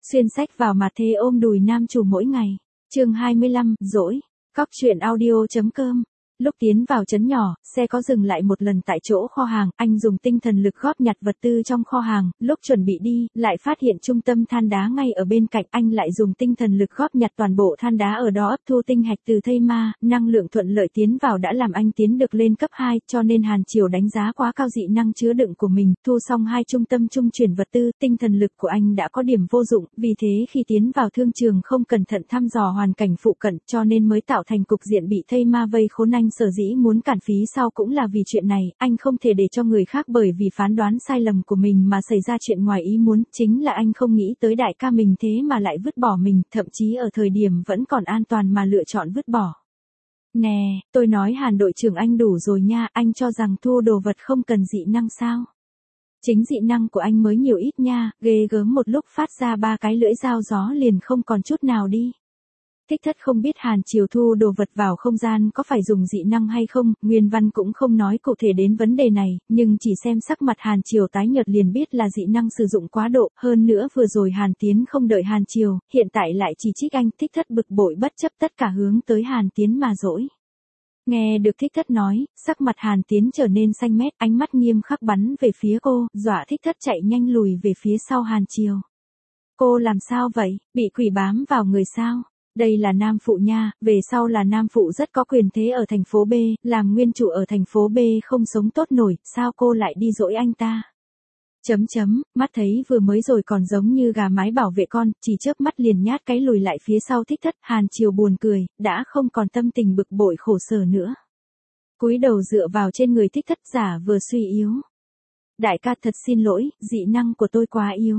Xuyên sách vào mặt thế ôm đùi nam chủ mỗi ngày. Chương 25, dỗi. Cóc truyện audio.com. Lúc tiến vào trấn nhỏ, xe có dừng lại một lần tại chỗ kho hàng, anh dùng tinh thần lực góp nhặt vật tư trong kho hàng, lúc chuẩn bị đi, lại phát hiện trung tâm than đá ngay ở bên cạnh, anh lại dùng tinh thần lực góp nhặt toàn bộ than đá ở đó ấp thu tinh hạch từ thây ma, năng lượng thuận lợi tiến vào đã làm anh tiến được lên cấp 2, cho nên Hàn Triều đánh giá quá cao dị năng chứa đựng của mình, thu xong 2 trung tâm trung chuyển vật tư, tinh thần lực của anh đã có điểm vô dụng, vì thế khi tiến vào thương trường không cẩn thận thăm dò hoàn cảnh phụ cận, cho nên mới tạo thành cục diện bị thây ma vây khốn. Anh sở dĩ muốn cản phí sau cũng là vì chuyện này, anh không thể để cho người khác bởi vì phán đoán sai lầm của mình mà xảy ra chuyện ngoài ý muốn, chính là anh không nghĩ tới đại ca mình thế mà lại vứt bỏ mình, thậm chí ở thời điểm vẫn còn an toàn mà lựa chọn vứt bỏ. Nè, tôi nói Hàn đội trưởng anh đủ rồi nha, anh cho rằng thu đồ vật không cần dị năng sao? Chính dị năng của anh mới nhiều ít nha, ghê gớm một lúc phát ra 3 cái lưỡi dao gió liền không còn chút nào đi. Thích Thất không biết Hàn Triều thu đồ vật vào không gian có phải dùng dị năng hay không, nguyên văn cũng không nói cụ thể đến vấn đề này, nhưng chỉ xem sắc mặt Hàn Triều tái nhợt liền biết là dị năng sử dụng quá độ, hơn nữa vừa rồi Hàn Tiến không đợi Hàn Triều, hiện tại lại chỉ trích anh. Thích Thất bực bội bất chấp tất cả hướng tới Hàn Tiến mà dỗi. Nghe được Thích Thất nói, sắc mặt Hàn Tiến trở nên xanh mét, ánh mắt nghiêm khắc bắn về phía cô, dọa Thích Thất chạy nhanh lùi về phía sau Hàn Triều. Cô làm sao vậy, bị quỷ bám vào người sao? Đây là nam phụ nha, về sau là nam phụ rất có quyền thế ở thành phố B, làm nguyên chủ ở thành phố B không sống tốt nổi, sao cô lại đi dỗi anh ta? Mắt thấy vừa mới rồi còn giống như gà mái bảo vệ con, chỉ chớp mắt liền nhát cái lùi lại phía sau. Thích Thất. Hàn Triều buồn cười, đã không còn tâm tình bực bội khổ sở nữa. Cúi đầu dựa vào trên người Thích Thất giả vừa suy yếu. Đại ca thật xin lỗi, dị năng của tôi quá yếu.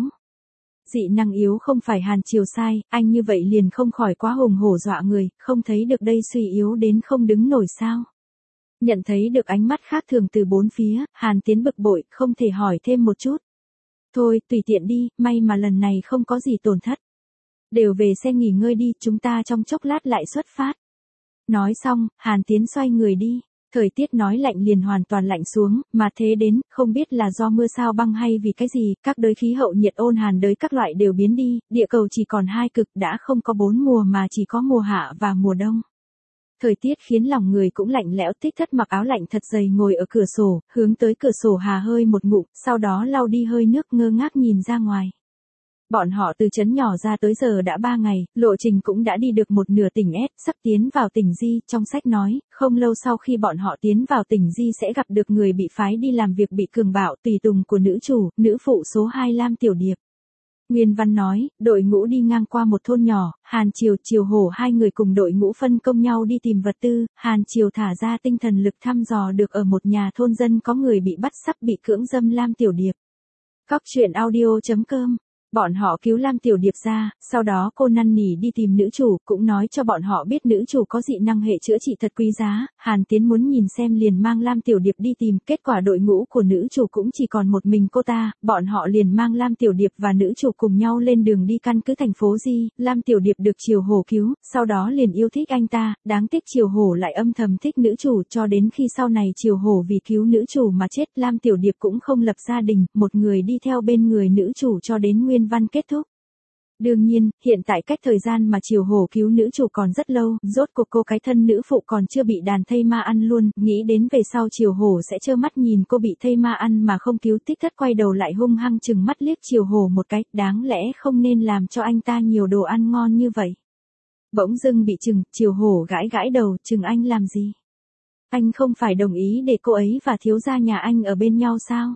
Dị năng yếu không phải Hàn Triều sai, anh như vậy liền không khỏi quá hùng hổ dọa người, không thấy được đây suy yếu đến không đứng nổi sao. Nhận thấy được ánh mắt khác thường từ bốn phía, Hàn Tiến bực bội, không thể hỏi thêm một chút. Thôi, tùy tiện đi, may mà lần này không có gì tổn thất. Đều về xe nghỉ ngơi đi, chúng ta trong chốc lát lại xuất phát. Nói xong, Hàn Tiến xoay người đi. Thời tiết nói lạnh liền hoàn toàn lạnh xuống, mà thế đến, không biết là do mưa sao băng hay vì cái gì, các đới khí hậu nhiệt ôn hàn đới các loại đều biến đi, địa cầu chỉ còn 2 cực, đã không có 4 mùa mà chỉ có mùa hạ và mùa đông. Thời tiết khiến lòng người cũng lạnh lẽo. Thích Thất mặc áo lạnh thật dày ngồi ở cửa sổ, hướng tới cửa sổ hà hơi một ngụm, sau đó lau đi hơi nước ngơ ngác nhìn ra ngoài. Bọn họ từ trấn nhỏ ra tới giờ đã 3 ngày, lộ trình cũng đã đi được một nửa tỉnh S, sắp tiến vào tỉnh Di, trong sách nói, không lâu sau khi bọn họ tiến vào tỉnh Di sẽ gặp được người bị phái đi làm việc bị cường bạo, tùy tùng của nữ chủ, nữ phụ số 2 Lam Tiểu Điệp. Nguyên văn nói, đội ngũ đi ngang qua một thôn nhỏ, Hàn Triều, Triều Hổ hai người cùng đội ngũ phân công nhau đi tìm vật tư, Hàn Triều thả ra tinh thần lực thăm dò được ở một nhà thôn dân có người bị bắt sắp bị cưỡng dâm Lam Tiểu Điệp. Cóc truyện audio.com. Bọn họ cứu Lam Tiểu Điệp ra, sau đó cô năn nỉ đi tìm nữ chủ, cũng nói cho bọn họ biết nữ chủ có dị năng hệ chữa trị thật quý giá. Hàn Tiến muốn nhìn xem liền mang Lam Tiểu Điệp đi tìm, kết quả đội ngũ của nữ chủ cũng chỉ còn một mình cô ta, bọn họ liền mang Lam Tiểu Điệp và nữ chủ cùng nhau lên đường đi căn cứ thành phố Di. Lam Tiểu Điệp được Triều Hổ cứu, sau đó liền yêu thích anh ta, đáng tiếc Triều Hổ lại âm thầm thích nữ chủ, cho đến khi sau này Triều Hổ vì cứu nữ chủ mà chết. Lam Tiểu Điệp cũng không lập gia đình, một người đi theo bên người nữ chủ cho đến nguyên văn kết thúc. Đương nhiên, hiện tại cách thời gian mà Triều Hổ cứu nữ chủ còn rất lâu, rốt cuộc cô cái thân nữ phụ còn chưa bị đàn thây ma ăn luôn, nghĩ đến về sau Triều Hổ sẽ trơ mắt nhìn cô bị thây ma ăn mà không cứu. Thích Thất quay đầu lại hung hăng chừng mắt liếc Triều Hổ một cái, đáng lẽ không nên làm cho anh ta nhiều đồ ăn ngon như vậy. Bỗng dưng bị chừng, Triều Hổ gãi gãi đầu, chừng anh làm gì? Anh không phải đồng ý để cô ấy và thiếu gia nhà anh ở bên nhau sao?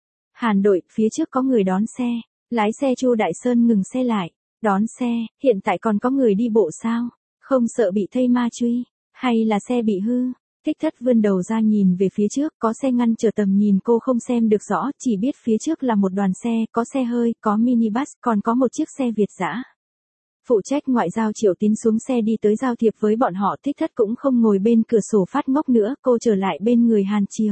Hàn đội, phía trước có người đón xe. Lái xe Chu Đại Sơn ngừng xe lại. Đón xe, hiện tại còn có người đi bộ sao? Không sợ bị thây ma truy? Hay là xe bị hư? Thích Thất vươn đầu ra nhìn về phía trước, có xe ngăn trở tầm nhìn cô không xem được rõ, chỉ biết phía trước là một đoàn xe, có xe hơi, có minibus, còn có một chiếc xe Việt dã. Phụ trách ngoại giao Triệu Tín xuống xe đi tới giao thiệp với bọn họ. Thích Thất cũng không ngồi bên cửa sổ phát ngốc nữa, cô trở lại bên người Hàn Triều.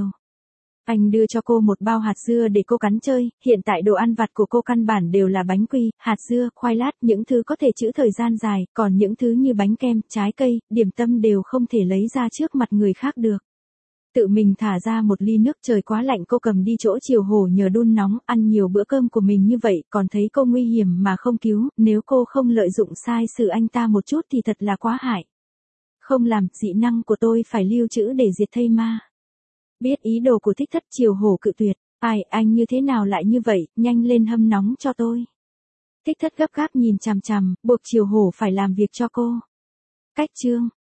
Anh đưa cho cô một bao hạt dưa để cô cắn chơi, hiện tại đồ ăn vặt của cô căn bản đều là bánh quy, hạt dưa, khoai lát, những thứ có thể trữ thời gian dài, còn những thứ như bánh kem, trái cây, điểm tâm đều không thể lấy ra trước mặt người khác được. Tự mình thả ra một ly nước, trời quá lạnh, cô cầm đi chỗ Triều Hổ nhờ đun nóng, ăn nhiều bữa cơm của mình như vậy, còn thấy cô nguy hiểm mà không cứu, nếu cô không lợi dụng sai sự anh ta một chút thì thật là quá hại. Không làm, dị năng của tôi phải lưu trữ để diệt thây ma. Biết ý đồ của Thích Thất, Triều Hổ cự tuyệt. Ai, anh như thế nào lại như vậy, nhanh lên hâm nóng cho tôi. Thích Thất gấp gáp nhìn chằm chằm, buộc Triều Hổ phải làm việc cho cô. Cách chương